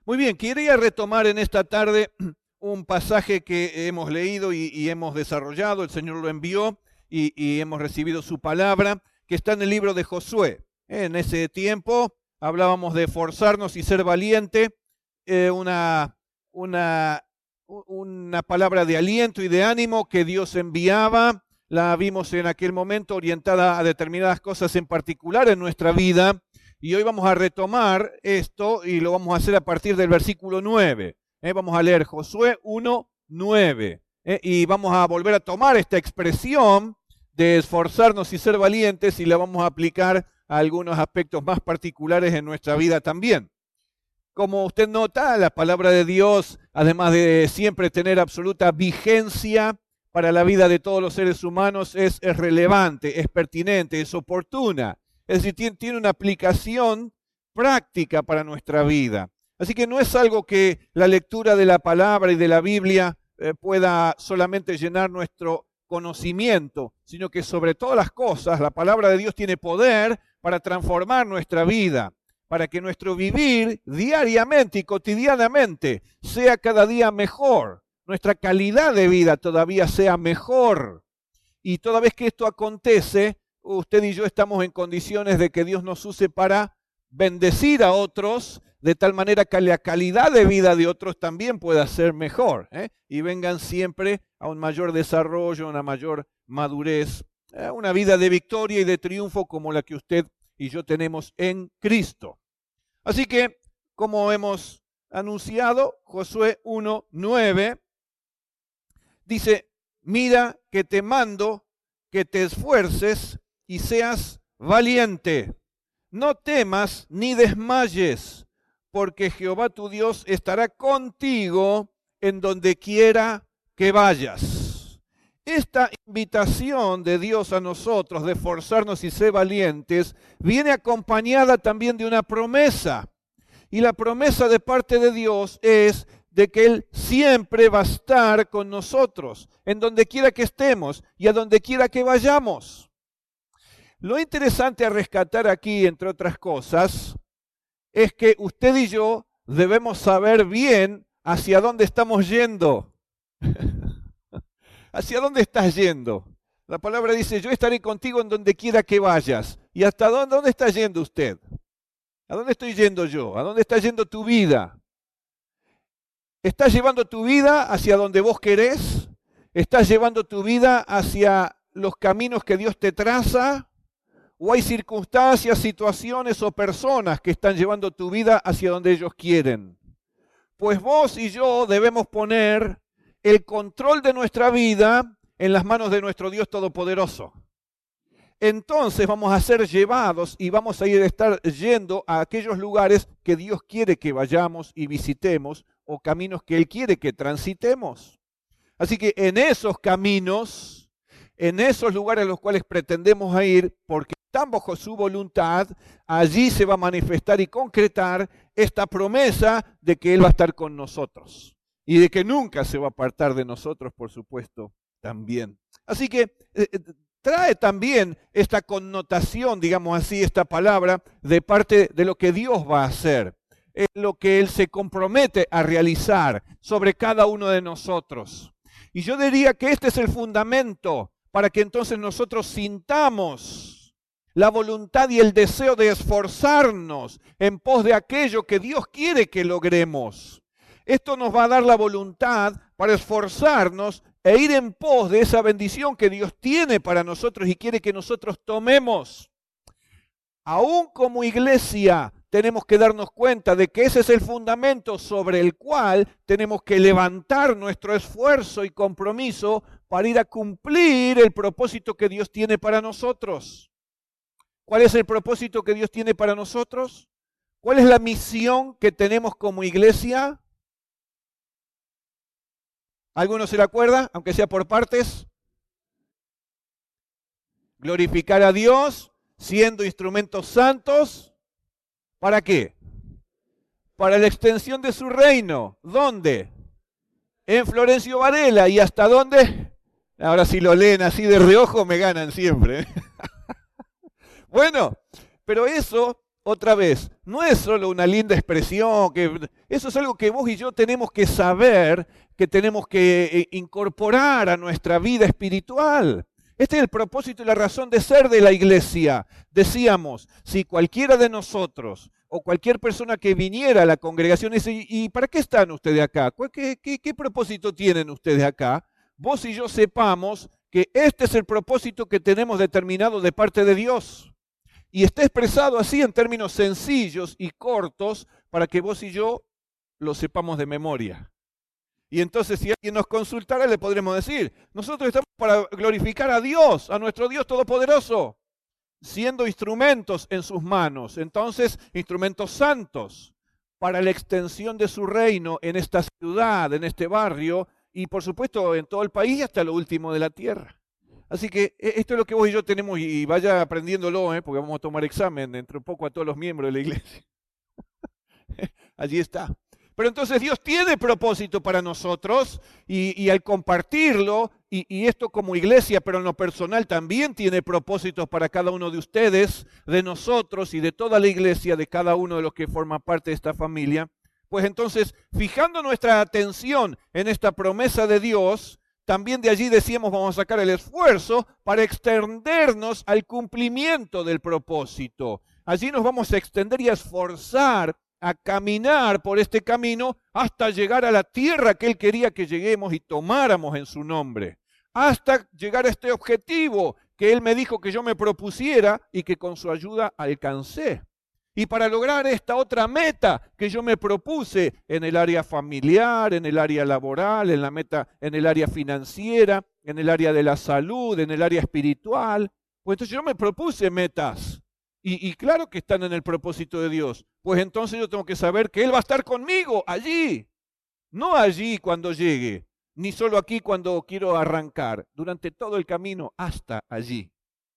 Muy bien, quería retomar en esta tarde un pasaje que hemos leído y hemos desarrollado, el Señor lo envió y hemos recibido su palabra, que está en el libro de Josué. En ese tiempo hablábamos de esforzarnos y ser valiente, una palabra de aliento y de ánimo que Dios enviaba. La vimos en aquel momento orientada a determinadas cosas en particular en nuestra vida. Y hoy vamos a retomar esto y lo vamos a hacer a partir del versículo 9. Vamos a leer Josué 1:9. Y vamos a volver a tomar esta expresión de esforzarnos y ser valientes y la vamos a aplicar a algunos aspectos más particulares en nuestra vida también. Como usted nota, la palabra de Dios, además de siempre tener absoluta vigencia para la vida de todos los seres humanos, es relevante, es pertinente, es oportuna. Es decir, tiene una aplicación práctica para nuestra vida. Así que no es algo que la lectura de la palabra y de la Biblia pueda solamente llenar nuestro conocimiento, sino que sobre todas las cosas la palabra de Dios tiene poder para transformar nuestra vida, para que nuestro vivir diariamente y cotidianamente sea cada día mejor, nuestra calidad de vida todavía sea mejor. Y toda vez que esto acontece, usted y yo estamos en condiciones de que Dios nos use para bendecir a otros, de tal manera que la calidad de vida de otros también pueda ser mejor, y vengan siempre a un mayor desarrollo, a una mayor madurez, una vida de victoria y de triunfo como la que usted y yo tenemos en Cristo. Así que, como hemos anunciado, Josué 1:9 dice: mira que te mando que te esfuerces y seas valiente. No temas ni desmayes, porque Jehová tu Dios estará contigo en donde quiera que vayas. Esta invitación de Dios a nosotros de esforzarnos y ser valientes viene acompañada también de una promesa. Y la promesa de parte de Dios es de que Él siempre va a estar con nosotros, en donde quiera que estemos y a donde quiera que vayamos. Lo interesante a rescatar aquí, entre otras cosas, es que usted y yo debemos saber bien hacia dónde estamos yendo. ¿Hacia dónde estás yendo? La palabra dice: yo estaré contigo en donde quiera que vayas. ¿Y hasta dónde está yendo usted? ¿A dónde estoy yendo yo? ¿A dónde está yendo tu vida? ¿Estás llevando tu vida hacia donde vos querés? ¿Estás llevando tu vida hacia los caminos que Dios te traza? ¿O hay circunstancias, situaciones o personas que están llevando tu vida hacia donde ellos quieren? Pues vos y yo debemos poner el control de nuestra vida en las manos de nuestro Dios Todopoderoso. Entonces vamos a ser llevados y vamos a estar yendo a aquellos lugares que Dios quiere que vayamos y visitemos, o caminos que Él quiere que transitemos. Así que en esos caminos, en esos lugares a los cuales pretendemos ir, porque están bajo su voluntad, allí se va a manifestar y concretar esta promesa de que Él va a estar con nosotros y de que nunca se va a apartar de nosotros, por supuesto, también. Así que trae también esta connotación, digamos así, esta palabra de parte de lo que Dios va a hacer, lo que Él se compromete a realizar sobre cada uno de nosotros. Y yo diría que este es el fundamento para que entonces nosotros sintamos la voluntad y el deseo de esforzarnos en pos de aquello que Dios quiere que logremos. Esto nos va a dar la voluntad para esforzarnos e ir en pos de esa bendición que Dios tiene para nosotros y quiere que nosotros tomemos. Aún como iglesia tenemos que darnos cuenta de que ese es el fundamento sobre el cual tenemos que levantar nuestro esfuerzo y compromiso para ir a cumplir el propósito que Dios tiene para nosotros. ¿Cuál es el propósito que Dios tiene para nosotros? ¿Cuál es la misión que tenemos como iglesia? ¿Alguno se la acuerda, aunque sea por partes? Glorificar a Dios siendo instrumentos santos. ¿Para qué? Para la extensión de su reino. ¿Dónde? En Florencio Varela. ¿Y hasta dónde? Ahora si lo leen así de reojo me ganan siempre. Bueno, pero eso otra vez, no es solo una linda expresión, eso es algo que vos y yo tenemos que saber, que tenemos que incorporar a nuestra vida espiritual. Este es el propósito y la razón de ser de la iglesia. Decíamos, si cualquiera de nosotros o cualquier persona que viniera a la congregación dice, ¿y para qué están ustedes acá? ¿Qué propósito tienen ustedes acá? Vos y yo sepamos que este es el propósito que tenemos determinado de parte de Dios. Y está expresado así en términos sencillos y cortos para que vos y yo lo sepamos de memoria. Y entonces si alguien nos consultara le podremos decir, nosotros estamos para glorificar a Dios, a nuestro Dios Todopoderoso, siendo instrumentos en sus manos, entonces instrumentos santos para la extensión de su reino en esta ciudad, en este barrio y por supuesto en todo el país hasta lo último de la tierra. Así que esto es lo que vos y yo tenemos y vaya aprendiéndolo, porque vamos a tomar examen dentro de poco a todos los miembros de la iglesia. Allí está. Pero entonces Dios tiene propósito para nosotros y al compartirlo, y esto como iglesia, pero en lo personal también tiene propósitos para cada uno de ustedes, de nosotros y de toda la iglesia, de cada uno de los que forma parte de esta familia. Pues entonces, fijando nuestra atención en esta promesa de Dios, también de allí decíamos vamos a sacar el esfuerzo para extendernos al cumplimiento del propósito. Allí nos vamos a extender y a esforzar a caminar por este camino hasta llegar a la tierra que Él quería que lleguemos y tomáramos en su nombre. Hasta llegar a este objetivo que Él me dijo que yo me propusiera y que con su ayuda alcancé. Y para lograr esta otra meta que yo me propuse en el área familiar, en el área laboral, en el área financiera, en el área de la salud, en el área espiritual, pues entonces yo me propuse metas. Y claro que están en el propósito de Dios. Pues entonces yo tengo que saber que Él va a estar conmigo allí. No allí cuando llegue, ni solo aquí cuando quiero arrancar, durante todo el camino hasta allí.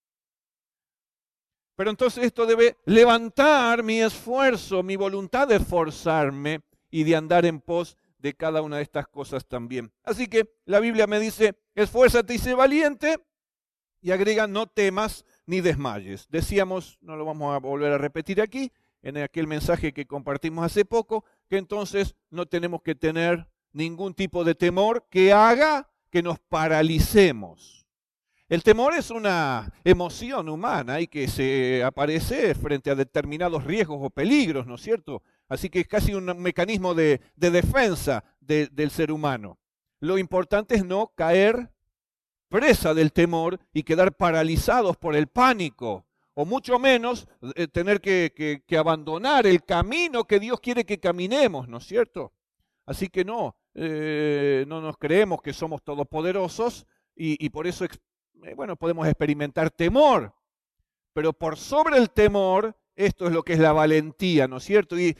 Pero entonces esto debe levantar mi esfuerzo, mi voluntad de esforzarme y de andar en pos de cada una de estas cosas también. Así que la Biblia me dice, esfuérzate y sé valiente, y agrega, no temas ni desmayes. Decíamos, no lo vamos a volver a repetir aquí, en aquel mensaje que compartimos hace poco, que entonces no tenemos que tener ningún tipo de temor que haga que nos paralicemos. El temor es una emoción humana y que se aparece frente a determinados riesgos o peligros, ¿no es cierto? Así que es casi un mecanismo de defensa del ser humano. Lo importante es no caer presa del temor y quedar paralizados por el pánico, o mucho menos tener que abandonar el camino que Dios quiere que caminemos, ¿no es cierto? Así que no nos creemos que somos todopoderosos y por eso podemos experimentar temor, pero por sobre el temor, esto es lo que es la valentía, ¿no es cierto? Y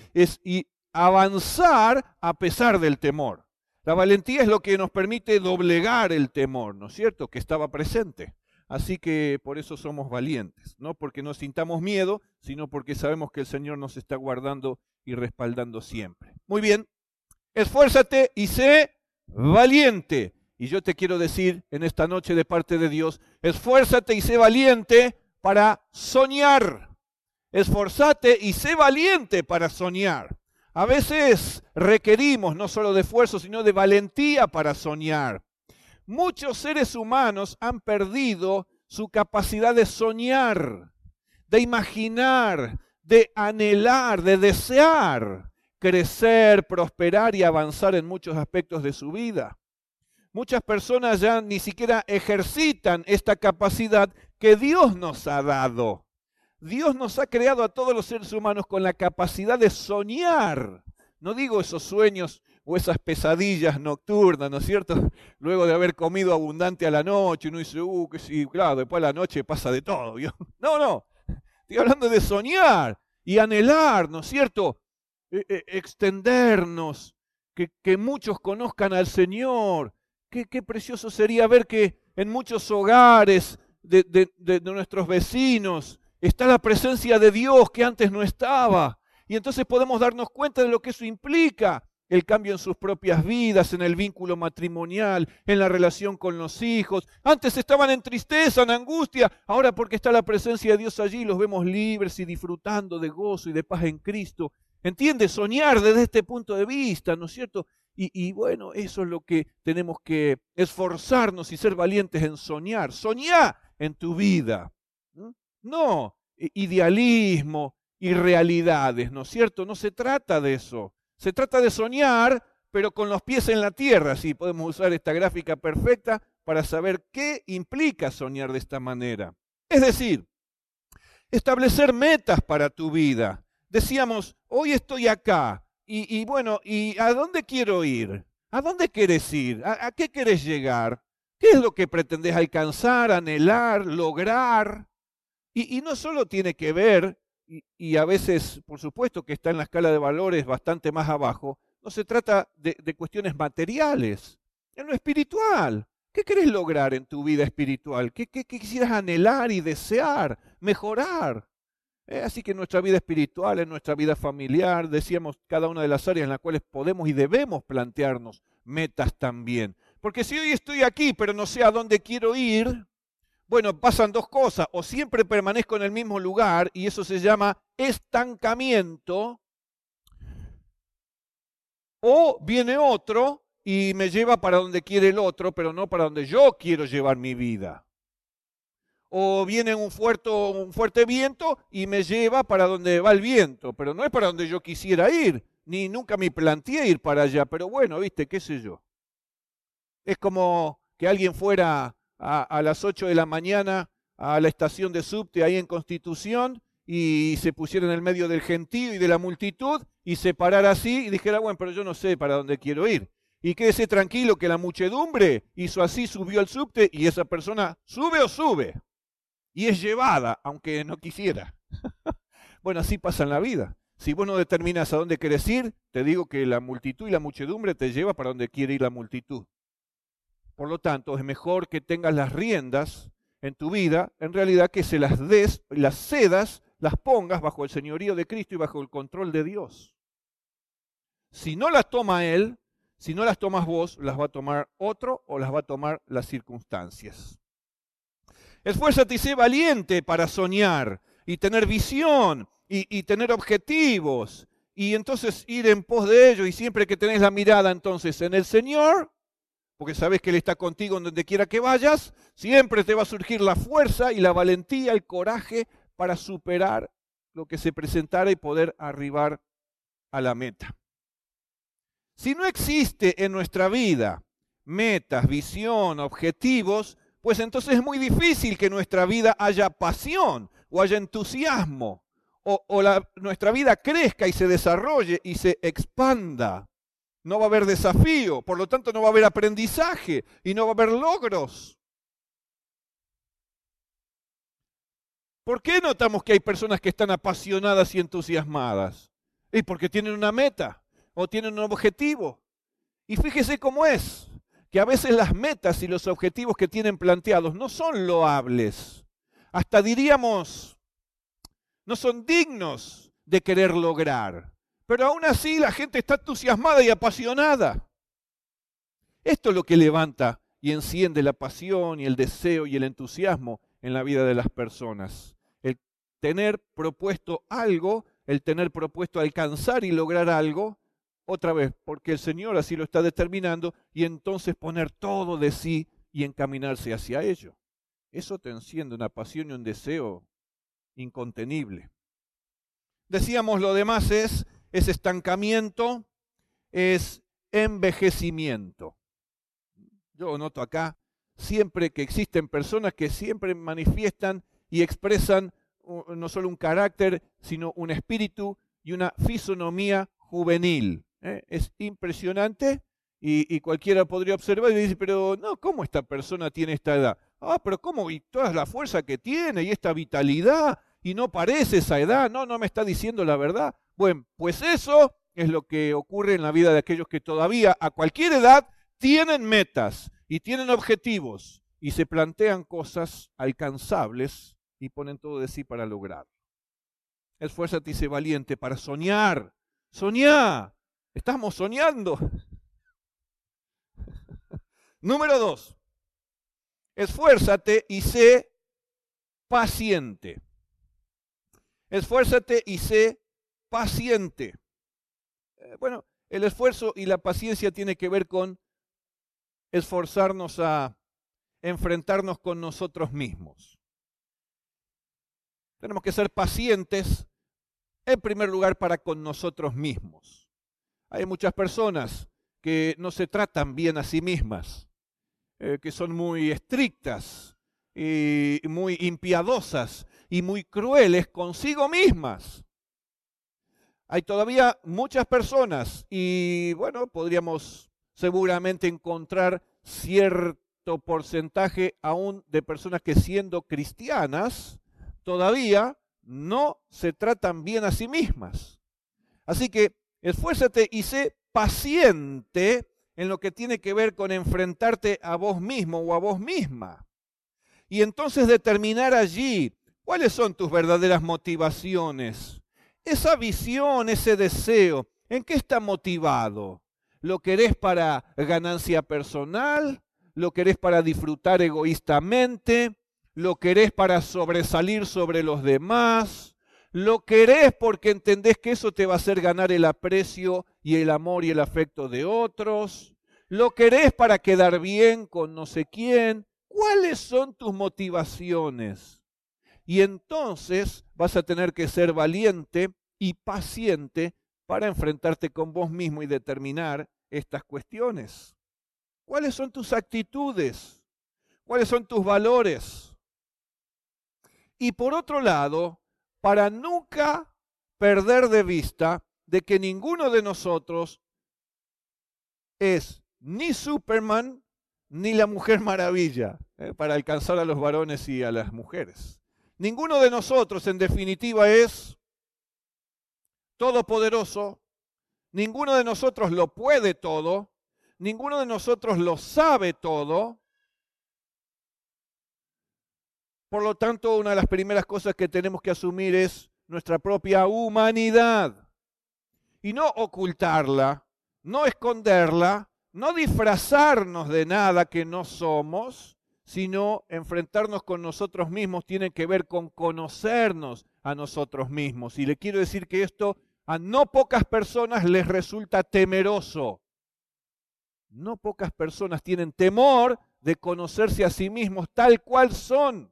avanzar a pesar del temor. La valentía es lo que nos permite doblegar el temor, ¿no es cierto? Que estaba presente. Así que por eso somos valientes, no porque no sintamos miedo, sino porque sabemos que el Señor nos está guardando y respaldando siempre. Muy bien, esfuérzate y sé valiente. Y yo te quiero decir en esta noche de parte de Dios, esfuérzate y sé valiente para soñar. Esforzate y sé valiente para soñar. A veces requerimos no solo de esfuerzo, sino de valentía para soñar. Muchos seres humanos han perdido su capacidad de soñar, de imaginar, de anhelar, de desear crecer, prosperar y avanzar en muchos aspectos de su vida. Muchas personas ya ni siquiera ejercitan esta capacidad que Dios nos ha dado. Dios nos ha creado a todos los seres humanos con la capacidad de soñar. No digo esos sueños o esas pesadillas nocturnas, ¿no es cierto? Luego de haber comido abundante a la noche, uno dice, que sí, claro, después a la noche pasa de todo. No, estoy hablando de soñar y anhelar, ¿no es cierto? Extendernos, que muchos conozcan al Señor. Qué precioso sería ver que en muchos hogares de nuestros vecinos está la presencia de Dios que antes no estaba. Y entonces podemos darnos cuenta de lo que eso implica. el cambio en sus propias vidas, en el vínculo matrimonial, en la relación con los hijos. Antes estaban en tristeza, en angustia, ahora porque está la presencia de Dios allí, los vemos libres y disfrutando de gozo y de paz en Cristo. ¿Entiendes? Soñar desde este punto de vista, ¿no es cierto? Y bueno, eso es lo que tenemos que esforzarnos y ser valientes en soñar. Soñá en tu vida. No idealismo y realidades, ¿no es cierto? No se trata de eso. Se trata de soñar, pero con los pies en la tierra. Sí, podemos usar esta gráfica perfecta para saber qué implica soñar de esta manera. Es decir, establecer metas para tu vida. Decíamos, hoy estoy acá, y bueno, ¿y a dónde quiero ir? ¿A dónde quieres ir? ¿A qué quieres llegar? ¿Qué es lo que pretendes alcanzar, anhelar, lograr? Y no solo tiene que ver, y a veces, por supuesto, que está en la escala de valores bastante más abajo, no se trata de cuestiones materiales, en lo espiritual. ¿Qué querés lograr en tu vida espiritual? ¿Qué quisieras anhelar y desear, mejorar? Así que en nuestra vida espiritual, en nuestra vida familiar, decíamos cada una de las áreas en las cuales podemos y debemos plantearnos metas también. Porque si hoy estoy aquí, pero no sé a dónde quiero ir, bueno, pasan dos cosas, o siempre permanezco en el mismo lugar, y eso se llama estancamiento, o viene otro y me lleva para donde quiere el otro, pero no para donde yo quiero llevar mi vida. O viene un fuerte viento y me lleva para donde va el viento, pero no es para donde yo quisiera ir, ni nunca me planteé ir para allá, pero bueno, viste, qué sé yo. Es como que alguien fuera a las 8 de la mañana a la estación de subte ahí en Constitución y se pusiera en el medio del gentío y de la multitud y se parara así y dijera, bueno, pero yo no sé para dónde quiero ir. Y quédese tranquilo que la muchedumbre hizo así, subió al subte y esa persona sube o sube. Y es llevada, aunque no quisiera. Bueno, así pasa en la vida. Si vos no determinas a dónde querés ir, te digo que la multitud y la muchedumbre te lleva para donde quiere ir la multitud. Por lo tanto, es mejor que tengas las riendas en tu vida, en realidad que se las des, las cedas, las pongas bajo el señorío de Cristo y bajo el control de Dios. Si no las toma Él, si no las tomas vos, las va a tomar otro o las va a tomar las circunstancias. Esfuérzate y sé valiente para soñar y tener visión y tener objetivos y entonces ir en pos de ello y siempre que tenés la mirada entonces en el Señor, porque sabes que Él está contigo en donde quiera que vayas, siempre te va a surgir la fuerza y la valentía, el coraje para superar lo que se presentara y poder arribar a la meta. Si no existe en nuestra vida metas, visión, objetivos, pues entonces es muy difícil que en nuestra vida haya pasión o haya entusiasmo o nuestra vida crezca y se desarrolle y se expanda. No va a haber desafío, por lo tanto no va a haber aprendizaje y no va a haber logros. ¿Por qué notamos que hay personas que están apasionadas y entusiasmadas? Es porque tienen una meta o tienen un objetivo. Y fíjese cómo es, que a veces las metas y los objetivos que tienen planteados no son loables. Hasta diríamos, no son dignos de querer lograr. Pero aún así la gente está entusiasmada y apasionada. Esto es lo que levanta y enciende la pasión y el deseo y el entusiasmo en la vida de las personas. El tener propuesto algo, el tener propuesto alcanzar y lograr algo, otra vez, porque el Señor así lo está determinando, y entonces poner todo de sí y encaminarse hacia ello. Eso te enciende una pasión y un deseo incontenible. Decíamos, lo demás es estancamiento, es envejecimiento. Yo noto acá siempre que existen personas que siempre manifiestan y expresan no solo un carácter, sino un espíritu y una fisonomía juvenil. Es impresionante y cualquiera podría observar y decir, pero no, ¿cómo esta persona tiene esta edad? Ah, pero ¿cómo? Y toda la fuerza que tiene y esta vitalidad y no parece esa edad, no me está diciendo la verdad. Bueno, pues eso es lo que ocurre en la vida de aquellos que todavía a cualquier edad tienen metas y tienen objetivos y se plantean cosas alcanzables y ponen todo de sí para lograrlo. Esfuérzate y sé valiente para soñar. Soñá. Estamos soñando. Número 2. Esfuérzate y sé paciente. Esfuérzate y sé paciente. Bueno, el esfuerzo y la paciencia tiene que ver con esforzarnos a enfrentarnos con nosotros mismos. Tenemos que ser pacientes, en primer lugar, para con nosotros mismos. Hay muchas personas que no se tratan bien a sí mismas, que son muy estrictas y muy impiadosas y muy crueles consigo mismas. Hay todavía muchas personas y bueno, podríamos seguramente encontrar cierto porcentaje aún de personas que siendo cristianas todavía no se tratan bien a sí mismas. Así que esfuérzate y sé paciente en lo que tiene que ver con enfrentarte a vos mismo o a vos misma. Y entonces determinar allí cuáles son tus verdaderas motivaciones. Esa visión, ese deseo, ¿en qué está motivado? ¿Lo querés para ganancia personal? ¿Lo querés para disfrutar egoístamente? ¿Lo querés para sobresalir sobre los demás? ¿Lo querés porque entendés que eso te va a hacer ganar el aprecio y el amor y el afecto de otros? ¿Lo querés para quedar bien con no sé quién? ¿Cuáles son tus motivaciones? Y entonces vas a tener que ser valiente y paciente para enfrentarte con vos mismo y determinar estas cuestiones. ¿Cuáles son tus actitudes? ¿Cuáles son tus valores? Y por otro lado, para nunca perder de vista de que ninguno de nosotros es ni Superman ni la Mujer Maravilla para alcanzar a los varones y a las mujeres. Ninguno de nosotros, en definitiva, es todopoderoso. Ninguno de nosotros lo puede todo. Ninguno de nosotros lo sabe todo. Por lo tanto, una de las primeras cosas que tenemos que asumir es nuestra propia humanidad. Y no ocultarla, no esconderla, no disfrazarnos de nada que no somos, sino enfrentarnos con nosotros mismos tiene que ver con conocernos a nosotros mismos. Y le quiero decir que esto a no pocas personas les resulta temeroso. No pocas personas tienen temor de conocerse a sí mismos tal cual son.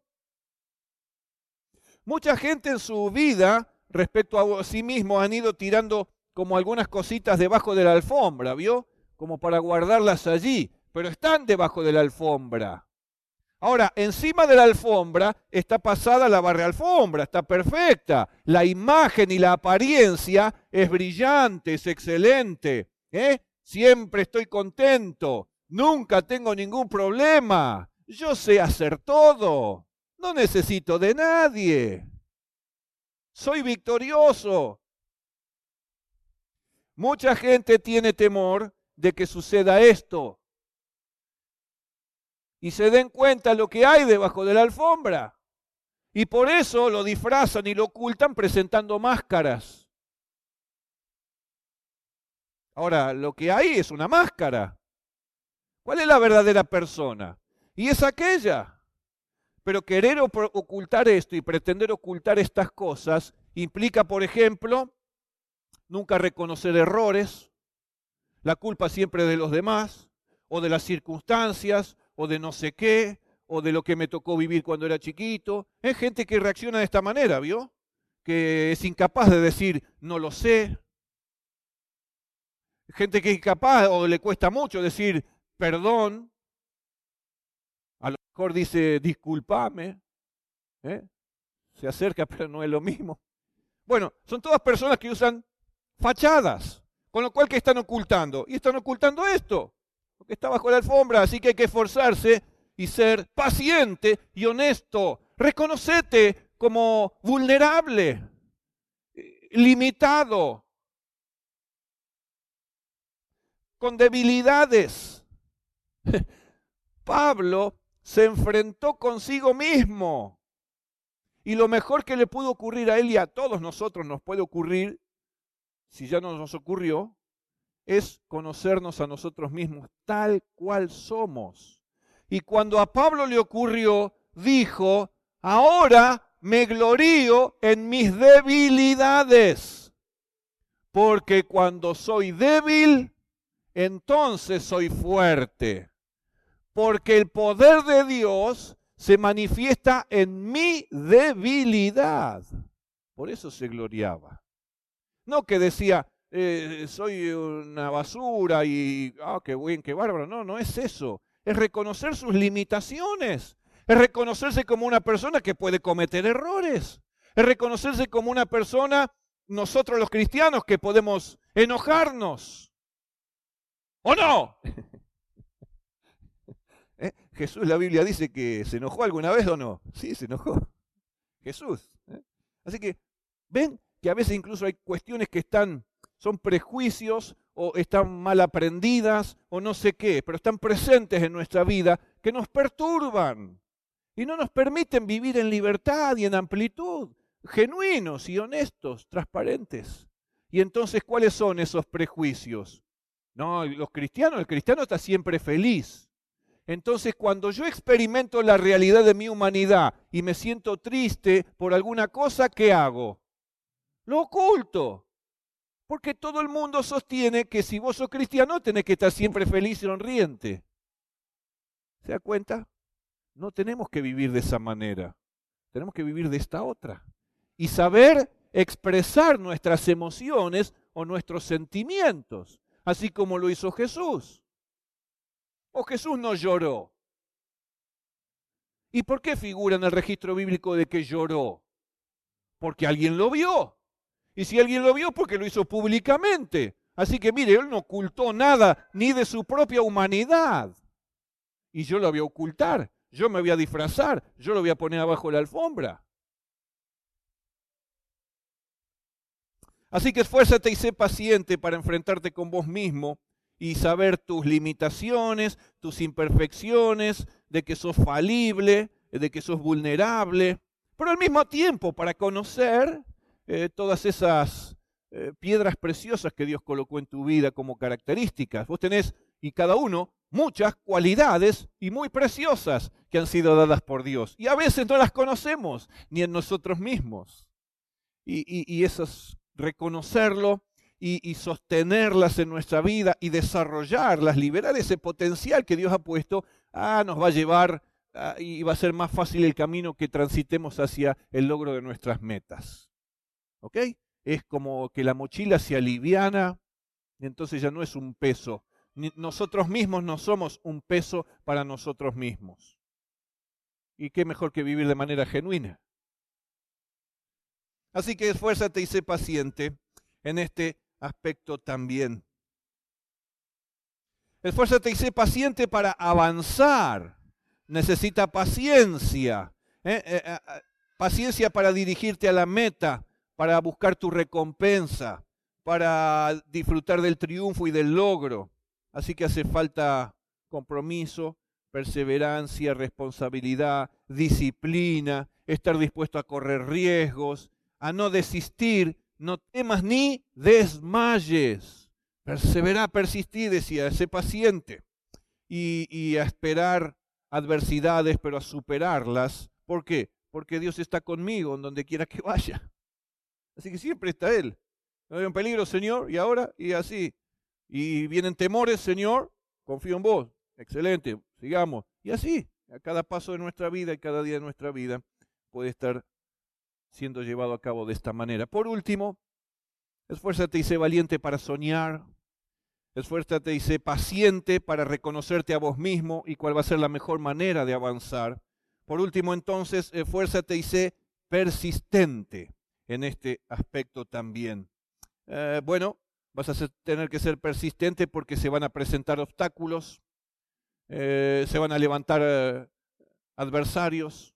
Mucha gente en su vida, respecto a sí mismo, han ido tirando como algunas cositas debajo de la alfombra, ¿vio? Como para guardarlas allí, pero están debajo de la alfombra. Ahora, encima de la alfombra está pasada la barrealfombra, está perfecta. La imagen y la apariencia es brillante, es excelente. Siempre estoy contento, nunca tengo ningún problema. Yo sé hacer todo, no necesito de nadie. Soy victorioso. Mucha gente tiene temor de que suceda esto y se den cuenta lo que hay debajo de la alfombra. Y por eso lo disfrazan y lo ocultan presentando máscaras. Ahora, lo que hay es una máscara. ¿Cuál es la verdadera persona? Y es aquella. Pero querer ocultar esto y pretender ocultar estas cosas implica, por ejemplo, nunca reconocer errores, la culpa siempre de los demás, o de las circunstancias, o de no sé qué, o de lo que me tocó vivir cuando era chiquito. Es gente que reacciona de esta manera, ¿vio? Que es incapaz de decir, no lo sé. Gente que es incapaz o le cuesta mucho decir, perdón. A lo mejor dice, discúlpame. Se acerca, pero no es lo mismo. Bueno, son todas personas que usan fachadas, con lo cual ¿qué están ocultando? Y están ocultando esto, lo que está bajo la alfombra, así que hay que esforzarse y ser paciente y honesto. Reconocete como vulnerable, limitado, con debilidades. Pablo se enfrentó consigo mismo. Y lo mejor que le pudo ocurrir a él y a todos nosotros nos puede ocurrir, si ya no nos ocurrió, es conocernos a nosotros mismos tal cual somos. Y cuando a Pablo le ocurrió, dijo, ahora me glorío en mis debilidades, porque cuando soy débil, entonces soy fuerte, porque el poder de Dios se manifiesta en mi debilidad. Por eso se gloriaba. No que decía, soy una basura y, qué buen, qué bárbaro. No, no es eso. Es reconocer sus limitaciones. Es reconocerse como una persona que puede cometer errores. Es reconocerse como una persona, nosotros los cristianos, que podemos enojarnos. ¿O no? Jesús, la Biblia dice que se enojó alguna vez o no. Sí, se enojó. Jesús. Así que, ven que a veces incluso hay cuestiones que son prejuicios o están mal aprendidas o no sé qué, pero están presentes en nuestra vida que nos perturban y no nos permiten vivir en libertad y en amplitud, genuinos y honestos, transparentes. Y entonces, ¿cuáles son esos prejuicios? No, el cristiano está siempre feliz. Entonces, cuando yo experimento la realidad de mi humanidad y me siento triste por alguna cosa, ¿qué hago? Lo oculto. Porque todo el mundo sostiene que si vos sos cristiano tenés que estar siempre feliz y sonriente. ¿Se da cuenta? No tenemos que vivir de esa manera. Tenemos que vivir de esta otra. Y saber expresar nuestras emociones o nuestros sentimientos, así como lo hizo Jesús. ¿O Jesús no lloró? ¿Y por qué figura en el registro bíblico de que lloró? Porque alguien lo vio. Y si alguien lo vio, porque lo hizo públicamente. Así que mire, él no ocultó nada, ni de su propia humanidad. Y yo lo voy a ocultar, yo me voy a disfrazar, yo lo voy a poner abajo de la alfombra. Así que esfuérzate y sé paciente para enfrentarte con vos mismo y saber tus limitaciones, tus imperfecciones, de que sos falible, de que sos vulnerable, pero al mismo tiempo para conocer todas esas piedras preciosas que Dios colocó en tu vida como características. Vos tenés, y cada uno, muchas cualidades y muy preciosas que han sido dadas por Dios. Y a veces no las conocemos ni en nosotros mismos. Y eso es reconocerlo y sostenerlas en nuestra vida y desarrollarlas, liberar ese potencial que Dios ha puesto, nos va a llevar y va a ser más fácil el camino que transitemos hacia el logro de nuestras metas. ¿Ok? Es como que la mochila se aliviana y entonces ya no es un peso. Nosotros mismos no somos un peso para nosotros mismos. ¿Y qué mejor que vivir de manera genuina? Así que esfuérzate y sé paciente en este aspecto también. Esfuérzate y sé paciente para avanzar. Necesita paciencia. Paciencia para dirigirte a la meta, para buscar tu recompensa, para disfrutar del triunfo y del logro. Así que hace falta compromiso, perseverancia, responsabilidad, disciplina, estar dispuesto a correr riesgos, a no desistir, no temas ni desmayes. Persevera, persistí, decía, sé paciente. Y a esperar adversidades, pero a superarlas. ¿Por qué? Porque Dios está conmigo en donde quiera que vaya. Así que siempre está Él. No hay un peligro, Señor, y ahora, y así. Y vienen temores, Señor, confío en vos. Excelente, sigamos. Y así, a cada paso de nuestra vida y cada día de nuestra vida puede estar siendo llevado a cabo de esta manera. Por último, esfuérzate y sé valiente para soñar. Esfuérzate y sé paciente para reconocerte a vos mismo y cuál va a ser la mejor manera de avanzar. Por último, entonces, esfuérzate y sé persistente en este aspecto también. Vas a tener que ser persistente porque se van a presentar obstáculos, se van a levantar adversarios,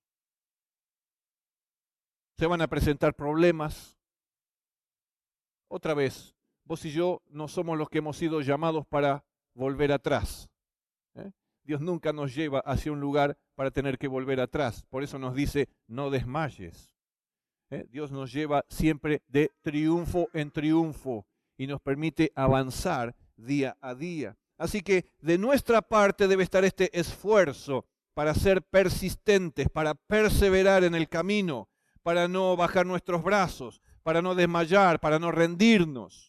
se van a presentar problemas. Otra vez, vos y yo no somos los que hemos sido llamados para volver atrás. Dios nunca nos lleva hacia un lugar para tener que volver atrás. Por eso nos dice, no desmayes. Dios nos lleva siempre de triunfo en triunfo y nos permite avanzar día a día. Así que de nuestra parte debe estar este esfuerzo para ser persistentes, para perseverar en el camino, para no bajar nuestros brazos, para no desmayar, para no rendirnos.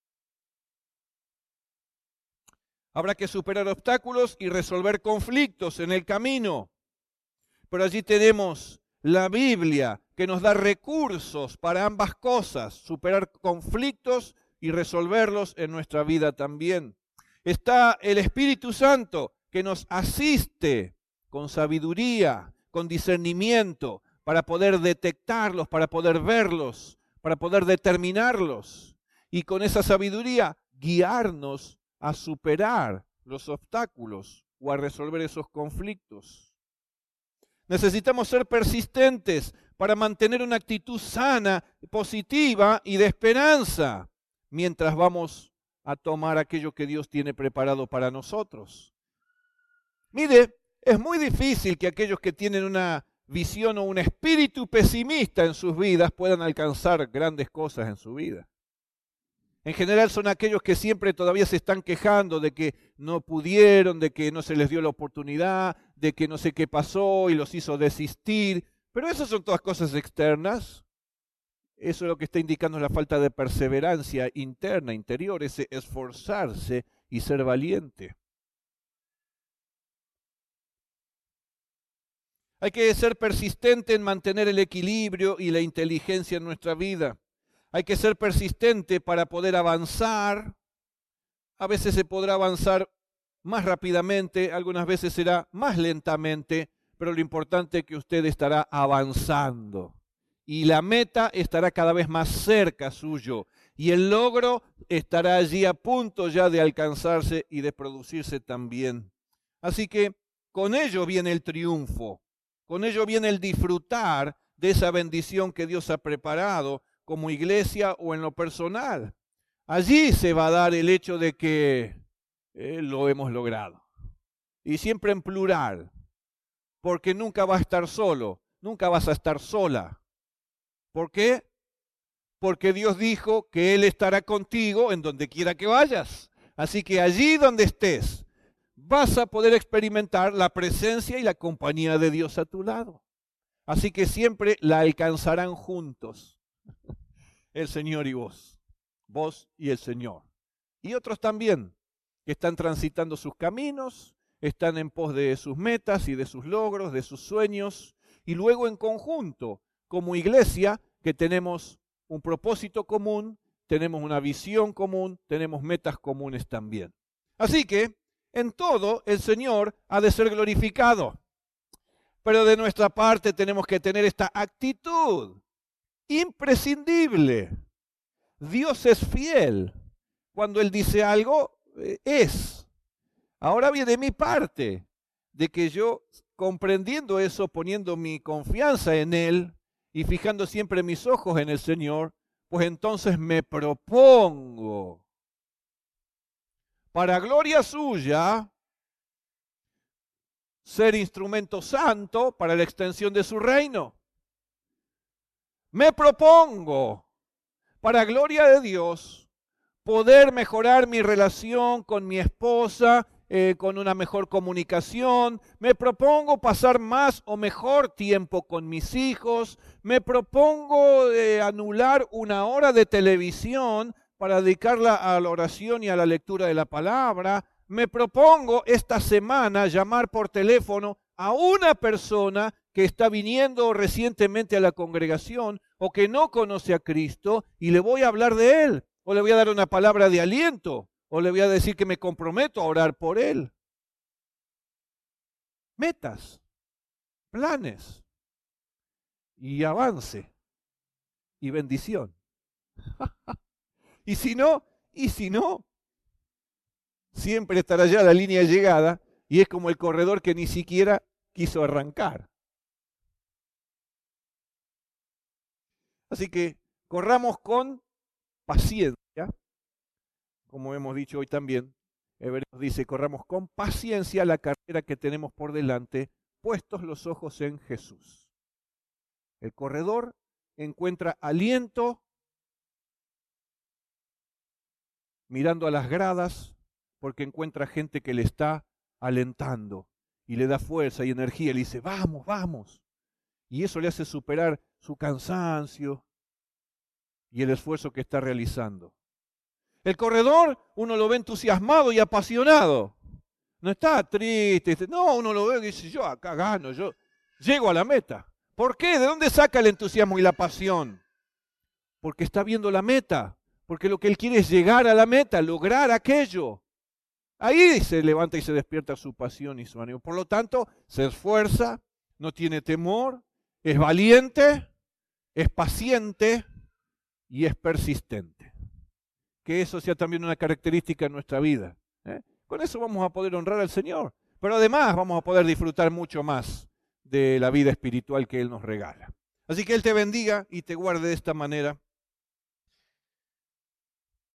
Habrá que superar obstáculos y resolver conflictos en el camino. Pero allí tenemos la Biblia que nos da recursos para ambas cosas, superar conflictos y resolverlos en nuestra vida también. Está el Espíritu Santo que nos asiste con sabiduría, con discernimiento, para poder detectarlos, para poder verlos, para poder determinarlos. Y con esa sabiduría guiarnos a superar los obstáculos o a resolver esos conflictos. Necesitamos ser persistentes para mantener una actitud sana, positiva y de esperanza mientras vamos a tomar aquello que Dios tiene preparado para nosotros. Mire, es muy difícil que aquellos que tienen una visión o un espíritu pesimista en sus vidas puedan alcanzar grandes cosas en su vida. En general son aquellos que siempre todavía se están quejando de que no pudieron, de que no se les dio la oportunidad, de que no sé qué pasó y los hizo desistir. Pero esas son todas cosas externas. Eso es lo que está indicando la falta de perseverancia interna, interior, ese esforzarse y ser valiente. Hay que ser persistente en mantener el equilibrio y la inteligencia en nuestra vida. Hay que ser persistente para poder avanzar. A veces se podrá avanzar más rápidamente, algunas veces será más lentamente, pero lo importante es que usted estará avanzando. Y la meta estará cada vez más cerca suyo. Y el logro estará allí a punto ya de alcanzarse y de producirse también. Así que con ello viene el triunfo. Con ello viene el disfrutar de esa bendición que Dios ha preparado como iglesia o en lo personal. Allí se va a dar el hecho de que lo hemos logrado. Y siempre en plural, porque nunca va a estar solo, nunca vas a estar sola. ¿Por qué? Porque Dios dijo que Él estará contigo en donde quiera que vayas. Así que allí donde estés, vas a poder experimentar la presencia y la compañía de Dios a tu lado. Así que siempre la alcanzarán juntos. El Señor y vos y el Señor. Y otros también, que están transitando sus caminos, están en pos de sus metas y de sus logros, de sus sueños, y luego en conjunto, como iglesia, que tenemos un propósito común, tenemos una visión común, tenemos metas comunes también. Así que, en todo, el Señor ha de ser glorificado. Pero de nuestra parte tenemos que tener esta actitud imprescindible. Dios es fiel. Cuando Él dice algo, es. Ahora viene mi parte, de que yo, comprendiendo eso, poniendo mi confianza en Él y fijando siempre mis ojos en el Señor, pues entonces me propongo, para gloria suya, ser instrumento santo para la extensión de su reino. Me propongo, para gloria de Dios, poder mejorar mi relación con mi esposa, con una mejor comunicación. Me propongo pasar más o mejor tiempo con mis hijos. Me propongo anular una hora de televisión para dedicarla a la oración y a la lectura de la palabra. Me propongo esta semana llamar por teléfono a una persona que está viniendo recientemente a la congregación o que no conoce a Cristo y le voy a hablar de Él, o le voy a dar una palabra de aliento, o le voy a decir que me comprometo a orar por Él. Metas, planes y avance y bendición. Y si no, siempre estará ya la línea de llegada y es como el corredor que ni siquiera quiso arrancar. Así que corramos con paciencia, como hemos dicho hoy también. Hebreos dice, corramos con paciencia la carrera que tenemos por delante, puestos los ojos en Jesús. El corredor encuentra aliento mirando a las gradas porque encuentra gente que le está alentando y le da fuerza y energía. Le dice, vamos, vamos. Y eso le hace superar su cansancio y el esfuerzo que está realizando. El corredor, uno lo ve entusiasmado y apasionado. No está triste. No, uno lo ve y dice, yo acá gano, yo llego a la meta. ¿Por qué? ¿De dónde saca el entusiasmo y la pasión? Porque está viendo la meta. Porque lo que él quiere es llegar a la meta, lograr aquello. Ahí se levanta y se despierta su pasión y su ánimo. Por lo tanto, se esfuerza, no tiene temor, es valiente, es paciente y es persistente. Que eso sea también una característica en nuestra vida. Con eso vamos a poder honrar al Señor. Pero además vamos a poder disfrutar mucho más de la vida espiritual que Él nos regala. Así que Él te bendiga y te guarde de esta manera.